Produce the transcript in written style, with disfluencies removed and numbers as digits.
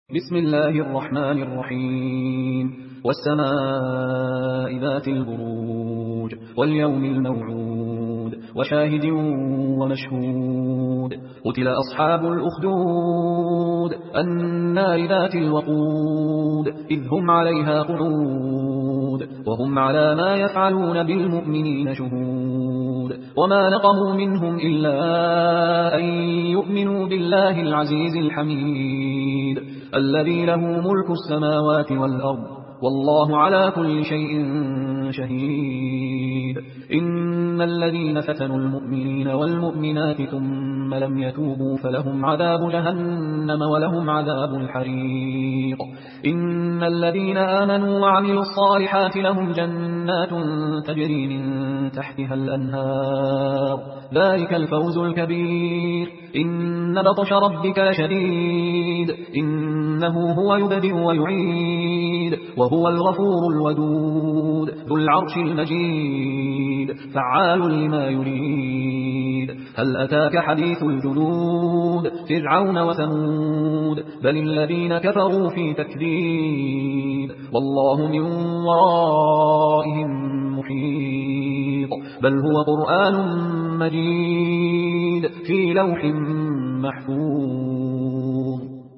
بسم الله الرحمن الرحيم والسماء ذات البروج واليوم الموعود وشاهد ومشهود قتل أصحاب الأخدود النار ذات الوقود إذ هم عليها قعود وهم على ما يفعلون بالمؤمنين شهود وما نقموا منهم إلا أن يؤمنوا بالله العزيز الحميد الذي له ملك السماوات والأرض والله على كل شيء شهيد إن الذين فتنوا المؤمنين والمؤمنات ثم لم يتوبوا فلهم عذاب جهنم ولهم عذاب الحريق إن الذين آمنوا وعملوا الصالحات لهم جنات تجري من تحتها الأنهار ذلك الفوز الكبير إن بطش ربك لشديد إنه هو يبدئ ويعيد وهو الغفور الودود ذو العرش المجيد فعال لما يريد هل أتاك حديث الجنود فرعون وثمود بل الذين كفروا في تكذيب والله من ورائهم محيط بل هو قرآن مجيد في لوح محفوظ